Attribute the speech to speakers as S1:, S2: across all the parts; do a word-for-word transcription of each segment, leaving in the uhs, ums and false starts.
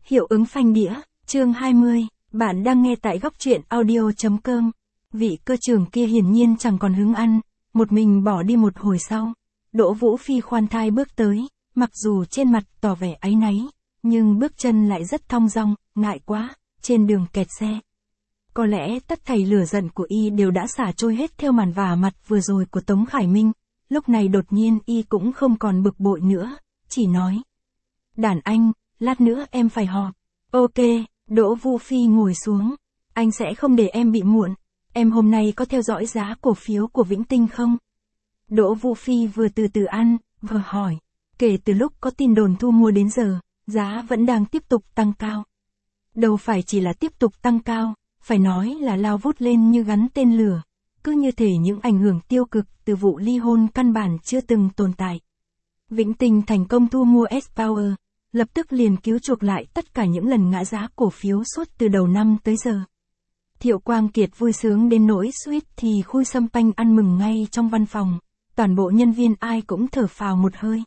S1: Hiệu ứng phanh đĩa, chương hai mươi, bạn đang nghe tại góc truyện audio.com. Vị cơ trưởng kia hiển nhiên chẳng còn hứng ăn, một mình bỏ đi một hồi sau. Đỗ Vũ Phi khoan thai bước tới, mặc dù trên mặt tỏ vẻ áy náy, nhưng bước chân lại rất thong dong, ngại quá, trên đường kẹt xe. Có lẽ tất thảy lửa giận của y đều đã xả trôi hết theo màn vả mặt vừa rồi của Tống Khải Minh, lúc này đột nhiên y cũng không còn bực bội nữa, chỉ nói. Đàn anh, lát nữa em phải họp. Ok, Đỗ Vũ Phi ngồi xuống. Anh sẽ không để em bị muộn. Em hôm nay có theo dõi giá cổ phiếu của Vĩnh Tinh không? Đỗ Vũ Phi vừa từ từ ăn, vừa hỏi. Kể từ lúc có tin đồn thu mua đến giờ, giá vẫn đang tiếp tục tăng cao. Đâu phải chỉ là tiếp tục tăng cao, phải nói là lao vút lên như gắn tên lửa. Cứ như thể những ảnh hưởng tiêu cực từ vụ ly hôn căn bản chưa từng tồn tại. Vĩnh Tinh thành công thu mua S-Power, lập tức liền cứu chuộc lại tất cả những lần ngã giá cổ phiếu suốt từ đầu năm tới giờ. Thiệu Quang Kiệt vui sướng đến nỗi suýt thì khui sâm panh ăn mừng ngay trong văn phòng, toàn bộ nhân viên ai cũng thở phào một hơi.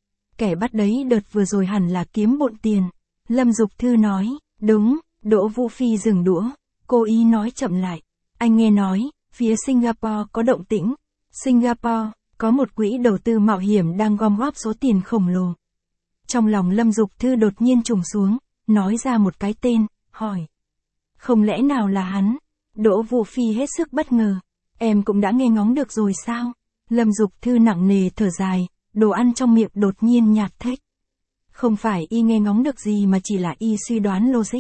S1: Kẻ bắt đấy đợt vừa rồi hẳn là kiếm bộn tiền. Lâm Dục Thư nói, đúng. Đỗ Vũ Phi dừng đũa, cô ý nói chậm lại. Anh nghe nói, phía Singapore có động tĩnh. Singapore, có một quỹ đầu tư mạo hiểm đang gom góp số tiền khổng lồ. Trong lòng Lâm Dục Thư đột nhiên trùng xuống, nói ra một cái tên, hỏi. Không lẽ nào là hắn? Đỗ Vũ Phi hết sức bất ngờ. Em cũng đã nghe ngóng được rồi sao? Lâm Dục Thư nặng nề thở dài, đồ ăn trong miệng đột nhiên nhạt thếch. Không phải y nghe ngóng được gì mà chỉ là y suy đoán logic.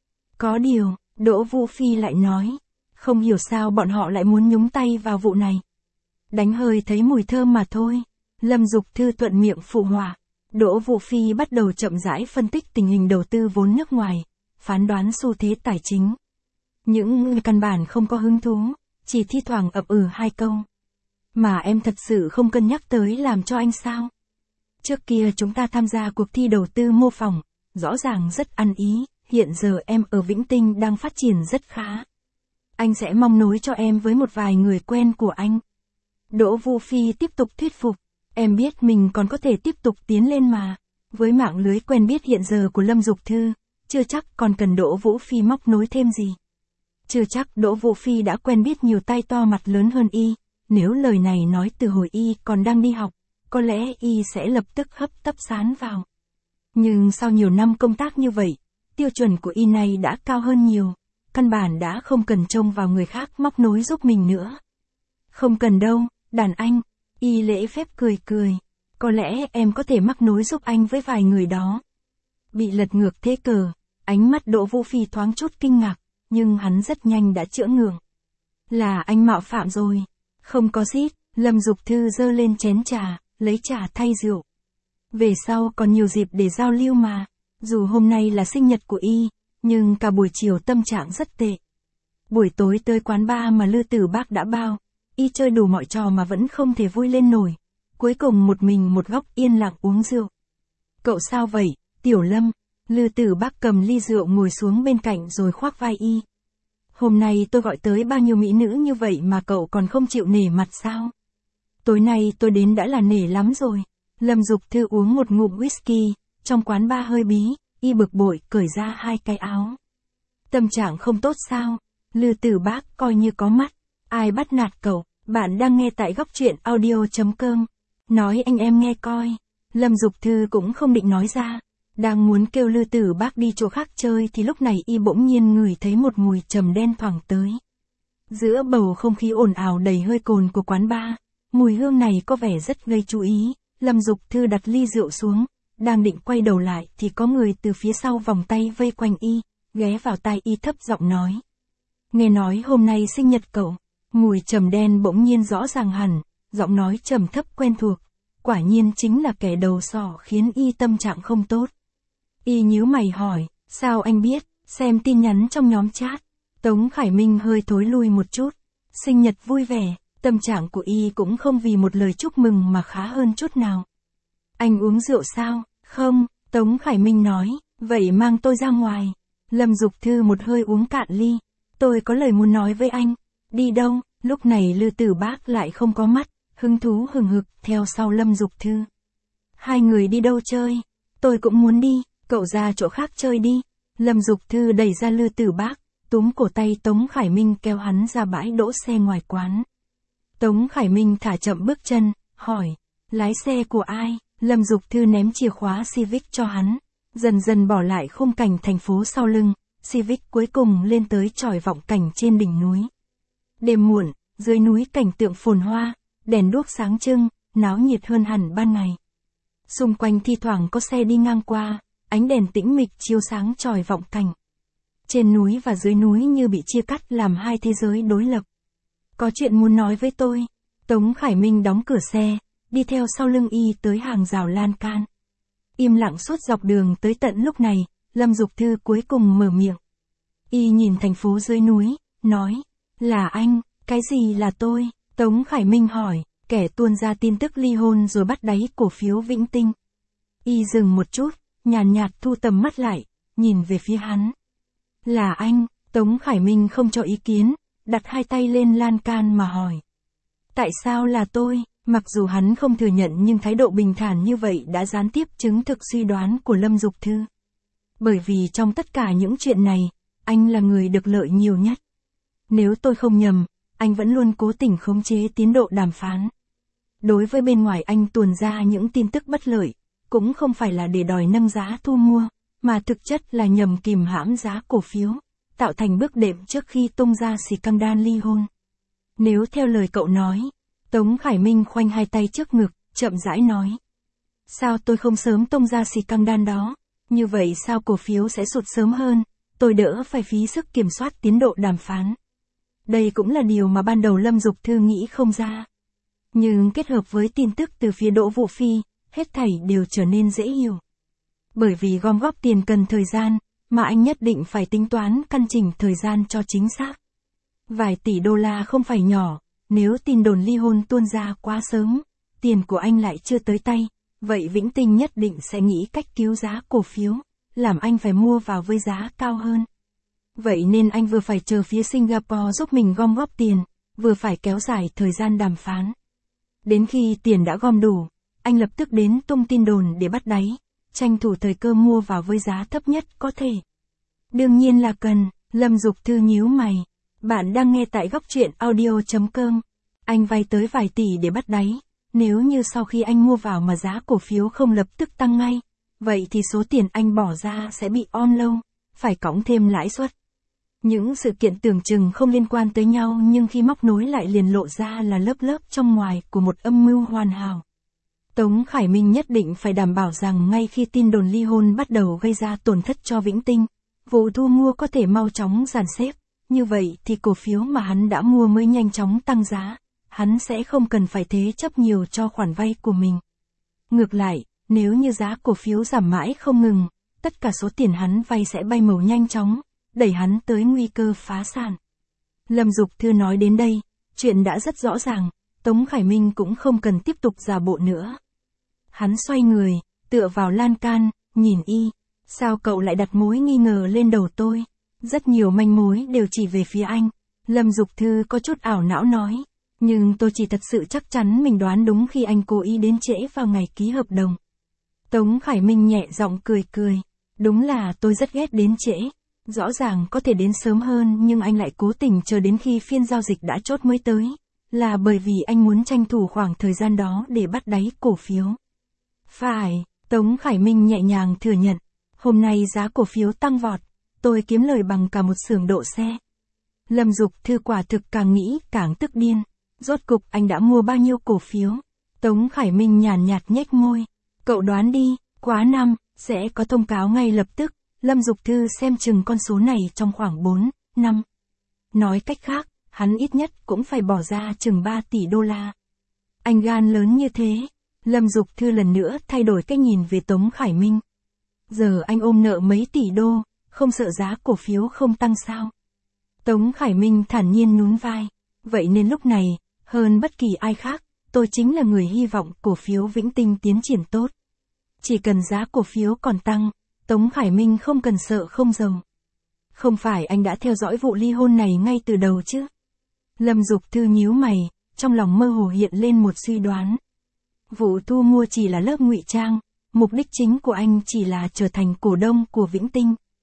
S1: Có điều, Đỗ Vũ Phi lại nói, không hiểu sao bọn họ lại muốn nhúng tay vào vụ này. Đánh hơi thấy mùi thơm mà thôi. Lâm Dục Thư thuận miệng phụ họa. Đỗ Vũ Phi bắt đầu chậm rãi phân tích tình hình đầu tư vốn nước ngoài, phán đoán xu thế tài chính. Những người căn bản không có hứng thú, chỉ thi thoảng ậm ừ hai câu. Mà em thật sự không cân nhắc tới làm cho anh sao? Trước kia chúng ta tham gia cuộc thi đầu tư mô phỏng, rõ ràng rất ăn ý, hiện giờ em ở Vĩnh Tinh đang phát triển rất khá. Anh sẽ mong nối cho em với một vài người quen của anh. Đỗ Vũ Phi tiếp tục thuyết phục. Em biết mình còn có thể tiếp tục tiến lên mà. Với mạng lưới quen biết hiện giờ của Lâm Dục Thư, chưa chắc còn cần Đỗ Vũ Phi móc nối thêm gì. Chưa chắc Đỗ Vũ Phi đã quen biết nhiều tay to mặt lớn hơn y. Nếu lời này nói từ hồi y còn đang đi học, có lẽ y sẽ lập tức hấp tấp sán vào. Nhưng sau nhiều năm công tác như vậy, tiêu chuẩn của y này đã cao hơn nhiều. Căn bản đã không cần trông vào người khác móc nối giúp mình nữa. Không cần đâu, đàn anh. Y lễ phép cười cười. Có lẽ em có thể mắc nối giúp anh với vài người đó. Bị lật ngược thế cờ, ánh mắt Đỗ Vũ Phi thoáng chút kinh ngạc, nhưng hắn rất nhanh đã chữa ngượng. Là anh mạo phạm rồi. Không có zít, Lâm Dục Thư giơ lên chén trà, lấy trà thay rượu. Về sau còn nhiều dịp để giao lưu mà. Dù hôm nay là sinh nhật của y, nhưng cả buổi chiều tâm trạng rất tệ. Buổi tối tới quán bar mà Lư Tử Bác đã bao. Y chơi đủ mọi trò mà vẫn không thể vui lên nổi. Cuối cùng một mình một góc yên lặng uống rượu. Cậu sao vậy, Tiểu Lâm? Lư Tử Bác cầm ly rượu ngồi xuống bên cạnh rồi khoác vai y. Hôm nay tôi gọi tới bao nhiêu mỹ nữ như vậy mà cậu còn không chịu nể mặt sao? Tối nay tôi đến đã là nể lắm rồi. Lâm Dục Thư uống một ngụm whisky, trong quán bar hơi bí, y bực bội cởi ra hai cái áo. Tâm trạng không tốt sao? Lư Tử Bác coi như có mắt. Ai bắt nạt cậu? Bạn đang nghe tại góc truyện audio.com. Nói anh em nghe coi. Lâm Dục Thư cũng không định nói ra. Đang muốn kêu Lư Tử Bác đi chỗ khác chơi thì lúc này y bỗng nhiên ngửi thấy một mùi trầm đen thoảng tới. Giữa bầu không khí ồn ào đầy hơi cồn của quán bar, mùi hương này có vẻ rất gây chú ý. Lâm Dục Thư đặt ly rượu xuống, đang định quay đầu lại thì có người từ phía sau vòng tay vây quanh y, ghé vào tai y thấp giọng nói. Nghe nói hôm nay sinh nhật cậu. Mùi trầm đen bỗng nhiên rõ ràng hẳn, giọng nói trầm thấp quen thuộc, quả nhiên chính là kẻ đầu sỏ khiến y tâm trạng không tốt. Y nhíu mày hỏi, sao anh biết? Xem tin nhắn trong nhóm chat. Tống Khải Minh hơi thối lui một chút. Sinh nhật vui vẻ, tâm trạng của y cũng không vì một lời chúc mừng mà khá hơn chút nào. Anh uống rượu sao? Không, Tống Khải Minh nói, vậy mang tôi ra ngoài. Lâm Dục Thư một hơi uống cạn ly. Tôi có lời muốn nói với anh. Đi đâu? Lúc này Lư Tử Bác lại không có mắt, hứng thú hừng hực theo sau Lâm Dục Thư. Hai người đi đâu chơi? Tôi cũng muốn đi, cậu ra chỗ khác chơi đi. Lâm Dục Thư đẩy ra Lư Tử Bác, túm cổ tay Tống Khải Minh kéo hắn ra bãi đỗ xe ngoài quán. Tống Khải Minh thả chậm bước chân, hỏi, lái xe của ai? Lâm Dục Thư ném chìa khóa Civic cho hắn, dần dần bỏ lại khung cảnh thành phố sau lưng, Civic cuối cùng lên tới chòi vọng cảnh trên đỉnh núi. Đêm muộn, dưới núi cảnh tượng phồn hoa, đèn đuốc sáng trưng, náo nhiệt hơn hẳn ban ngày. Xung quanh thi thoảng có xe đi ngang qua, ánh đèn tĩnh mịch chiếu sáng chòi vọng cảnh. Trên núi và dưới núi như bị chia cắt làm hai thế giới đối lập. Có chuyện muốn nói với tôi. Tống Khải Minh đóng cửa xe, đi theo sau lưng y tới hàng rào lan can. Im lặng suốt dọc đường tới tận lúc này, Lâm Dục Thư cuối cùng mở miệng. Y nhìn thành phố dưới núi, nói, là anh, cái gì là tôi? Tống Khải Minh hỏi, kẻ tuôn ra tin tức ly hôn rồi bắt đáy cổ phiếu Vĩnh Tinh. Y dừng một chút, nhàn nhạt, nhạt thu tầm mắt lại, nhìn về phía hắn. Là anh, Tống Khải Minh không cho ý kiến, đặt hai tay lên lan can mà hỏi. Tại sao là tôi? Mặc dù hắn không thừa nhận nhưng thái độ bình thản như vậy đã gián tiếp chứng thực suy đoán của Lâm Dục Thư. Bởi vì trong tất cả những chuyện này, anh là người được lợi nhiều nhất. Nếu tôi không nhầm, anh vẫn luôn cố tình khống chế tiến độ đàm phán. Đối với bên ngoài anh tuồn ra những tin tức bất lợi, cũng không phải là để đòi nâng giá thu mua, mà thực chất là nhằm kìm hãm giá cổ phiếu, tạo thành bước đệm trước khi tung ra scandal ly hôn. Nếu theo lời cậu nói, Tống Khải Minh khoanh hai tay trước ngực, chậm rãi nói. Sao tôi không sớm tung ra scandal đó? Như vậy sao cổ phiếu sẽ sụt sớm hơn, tôi đỡ phải phí sức kiểm soát tiến độ đàm phán. Đây cũng là điều mà ban đầu Lâm Dục Thư nghĩ không ra. Nhưng kết hợp với tin tức từ phía Đỗ Vũ Phi, hết thảy đều trở nên dễ hiểu. Bởi vì gom góp tiền cần thời gian, mà anh nhất định phải tính toán căn chỉnh thời gian cho chính xác. Vài tỷ đô la không phải nhỏ, nếu tin đồn ly hôn tuôn ra quá sớm, tiền của anh lại chưa tới tay, vậy Vĩnh Tinh nhất định sẽ nghĩ cách cứu giá cổ phiếu, làm anh phải mua vào với giá cao hơn. Vậy nên anh vừa phải chờ phía Singapore giúp mình gom góp tiền, vừa phải kéo dài thời gian đàm phán. Đến khi tiền đã gom đủ, anh lập tức đến tung tin đồn để bắt đáy, tranh thủ thời cơ mua vào với giá thấp nhất có thể. Đương nhiên là cần, Lâm Dục Thư nhíu mày. Bạn đang nghe tại góc truyện audio chấm com. Anh vay tới vài tỷ để bắt đáy. Nếu như sau khi anh mua vào mà giá cổ phiếu không lập tức tăng ngay, vậy thì số tiền anh bỏ ra sẽ bị on lâu, phải cõng thêm lãi suất. Những sự kiện tưởng chừng không liên quan tới nhau nhưng khi móc nối lại liền lộ ra là lớp lớp trong ngoài của một âm mưu hoàn hảo. Tống Khải Minh nhất định phải đảm bảo rằng ngay khi tin đồn ly hôn bắt đầu gây ra tổn thất cho Vĩnh Tinh, vụ thu mua có thể mau chóng dàn xếp. Như vậy thì cổ phiếu mà hắn đã mua mới nhanh chóng tăng giá, hắn sẽ không cần phải thế chấp nhiều cho khoản vay của mình. Ngược lại, nếu như giá cổ phiếu giảm mãi không ngừng, tất cả số tiền hắn vay sẽ bay màu nhanh chóng, đẩy hắn tới nguy cơ phá sản. Lâm Dục Thư nói đến đây, chuyện đã rất rõ ràng, Tống Khải Minh cũng không cần tiếp tục giả bộ nữa. Hắn xoay người, tựa vào lan can, nhìn y, sao cậu lại đặt mối nghi ngờ lên đầu tôi? Rất nhiều manh mối đều chỉ về phía anh. Lâm Dục Thư có chút ảo não nói. Nhưng tôi chỉ thật sự chắc chắn mình đoán đúng khi anh cố ý đến trễ vào ngày ký hợp đồng. Tống Khải Minh nhẹ giọng cười cười. Đúng là tôi rất ghét đến trễ. Rõ ràng có thể đến sớm hơn nhưng anh lại cố tình chờ đến khi phiên giao dịch đã chốt mới tới. Là bởi vì anh muốn tranh thủ khoảng thời gian đó để bắt đáy cổ phiếu. Phải, Tống Khải Minh nhẹ nhàng thừa nhận. Hôm nay giá cổ phiếu tăng vọt. Tôi kiếm lời bằng cả một xưởng độ xe. Lâm Dục Thư quả thực càng nghĩ càng tức điên. Rốt cục anh đã mua bao nhiêu cổ phiếu? Tống Khải Minh nhàn nhạt nhếch môi. Cậu đoán đi, quá năm, sẽ có thông cáo ngay lập tức. Lâm Dục Thư xem chừng con số này trong khoảng bốn, năm. Nói cách khác, hắn ít nhất cũng phải bỏ ra chừng ba tỷ đô la. Anh gan lớn như thế. Lâm Dục Thư lần nữa thay đổi cách nhìn về Tống Khải Minh. Giờ anh ôm nợ mấy tỷ đô. Không sợ giá cổ phiếu không tăng sao? Tống Khải Minh thản nhiên nhún vai. Vậy nên lúc này, hơn bất kỳ ai khác, tôi chính là người hy vọng cổ phiếu Vĩnh Tinh tiến triển tốt. Chỉ cần giá cổ phiếu còn tăng, Tống Khải Minh không cần sợ không giàu. Không phải anh đã theo dõi vụ ly hôn này ngay từ đầu chứ? Lâm Dục Thư nhíu mày, trong lòng mơ hồ hiện lên một suy đoán. Vụ thu mua chỉ là lớp ngụy trang, mục đích chính của anh chỉ là trở thành cổ đông của Vĩnh Tinh.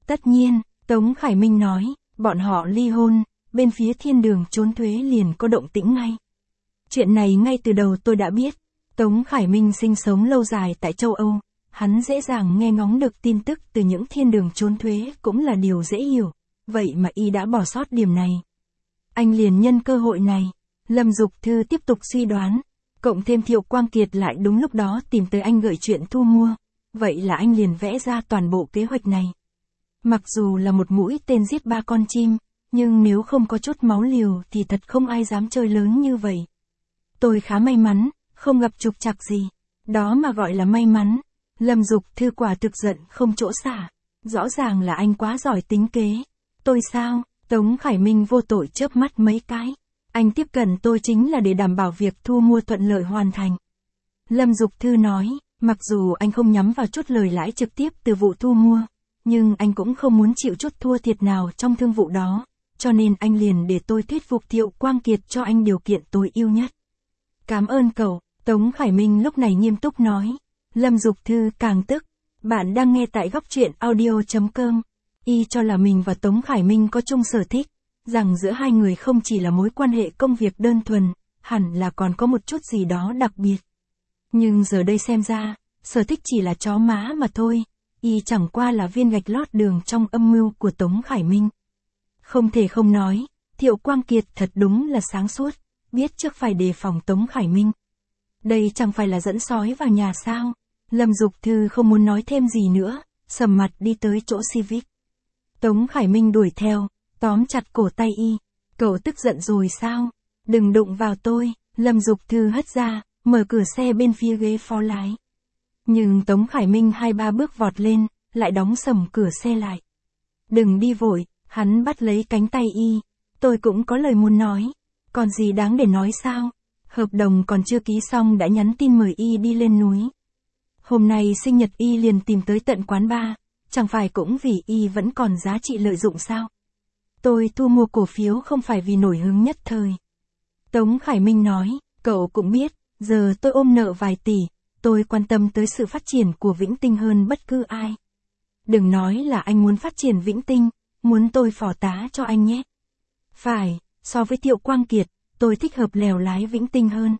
S1: Tất nhiên, Tống Khải Minh nói, bọn họ ly hôn, bên phía thiên đường trốn thuế liền có động tĩnh ngay. Chuyện này ngay từ đầu tôi đã biết, Tống Khải Minh sinh sống lâu dài tại châu Âu, hắn dễ dàng nghe ngóng được tin tức từ những thiên đường trốn thuế cũng là điều dễ hiểu, vậy mà y đã bỏ sót điểm này. Anh liền nhân cơ hội này, Lâm Dục Thư tiếp tục suy đoán, cộng thêm Thiệu Quang Kiệt lại đúng lúc đó tìm tới anh gợi chuyện thu mua, vậy là anh liền vẽ ra toàn bộ kế hoạch này. Mặc dù là một mũi tên giết ba con chim, nhưng nếu không có chút máu liều thì thật không ai dám chơi lớn như vậy. Tôi khá may mắn, không gặp trục trặc gì, đó mà gọi là may mắn. Lâm Dục Thư quả thực giận không chỗ xả, rõ ràng là anh quá giỏi tính kế. Tôi sao? Tống Khải Minh vô tội chớp mắt mấy cái. Anh tiếp cận tôi chính là để đảm bảo việc thu mua thuận lợi hoàn thành. Lâm Dục Thư nói, mặc dù anh không nhắm vào chút lời lãi trực tiếp từ vụ thu mua, nhưng anh cũng không muốn chịu chút thua thiệt nào trong thương vụ đó, cho nên anh liền để tôi thuyết phục Thiệu Quang Kiệt cho anh điều kiện tối ưu nhất. Cảm ơn cậu, Tống Khải Minh lúc này nghiêm túc nói. Lâm Dục Thư càng tức, bạn đang nghe tại góc truyện audio chấm com. Y cho là mình và Tống Khải Minh có chung sở thích, rằng giữa hai người không chỉ là mối quan hệ công việc đơn thuần, hẳn là còn có một chút gì đó đặc biệt. Nhưng giờ đây xem ra, sở thích chỉ là chó má mà thôi, y chẳng qua là viên gạch lót đường trong âm mưu của Tống Khải Minh. Không thể không nói, Thiệu Quang Kiệt thật đúng là sáng suốt, biết trước phải đề phòng Tống Khải Minh. Đây chẳng phải là dẫn sói vào nhà sao? Lâm Dục Thư không muốn nói thêm gì nữa, sầm mặt đi tới chỗ Civic. Tống Khải Minh đuổi theo, tóm chặt cổ tay y. Cậu tức giận rồi sao? Đừng đụng vào tôi. Lâm Dục Thư hất ra, mở cửa xe bên phía ghế phó lái. Nhưng Tống Khải Minh hai ba bước vọt lên, lại đóng sầm cửa xe lại. Đừng đi vội, hắn bắt lấy cánh tay y. Tôi cũng có lời muốn nói. Còn gì đáng để nói sao? Hợp đồng còn chưa ký xong đã nhắn tin mời y đi lên núi. Hôm nay sinh nhật y liền tìm tới tận quán bar, chẳng phải cũng vì y vẫn còn giá trị lợi dụng sao? Tôi thu mua cổ phiếu không phải vì nổi hứng nhất thời. Tống Khải Minh nói, cậu cũng biết, giờ tôi ôm nợ vài tỷ, tôi quan tâm tới sự phát triển của Vĩnh Tinh hơn bất cứ ai. Đừng nói là anh muốn phát triển Vĩnh Tinh, muốn tôi phò tá cho anh nhé. Phải, so với Thiệu Quang Kiệt, tôi thích hợp lèo lái Vĩnh Tinh hơn.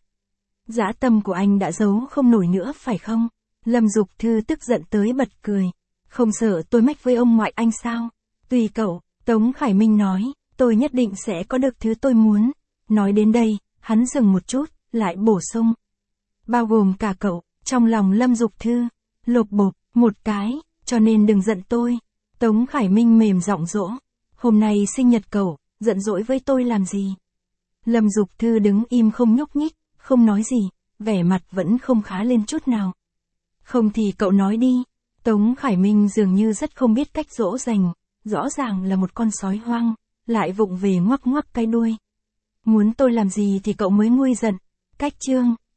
S1: Dã tâm của anh đã giấu không nổi nữa phải không? Lâm Dục Thư tức giận tới bật cười. Không sợ tôi mách với ông ngoại anh sao? Tùy cậu, Tống Khải Minh nói, tôi nhất định sẽ có được thứ tôi muốn. Nói đến đây, hắn dừng một chút, lại bổ sung. Bao gồm cả cậu, trong lòng Lâm Dục Thư, lột bột, một cái, cho nên đừng giận tôi. Tống Khải Minh mềm giọng dỗ. Hôm nay sinh nhật cậu, giận dỗi với tôi làm gì? Lâm Dục Thư đứng im không nhúc nhích, không nói gì, vẻ mặt vẫn không khá lên chút nào. Không thì cậu nói đi. Tống Khải Minh dường như rất không biết cách dỗ dành, rõ ràng là một con sói hoang, lại vụng về ngoắc ngoắc cái đuôi. Muốn tôi làm gì thì cậu mới nguôi giận. Cách chương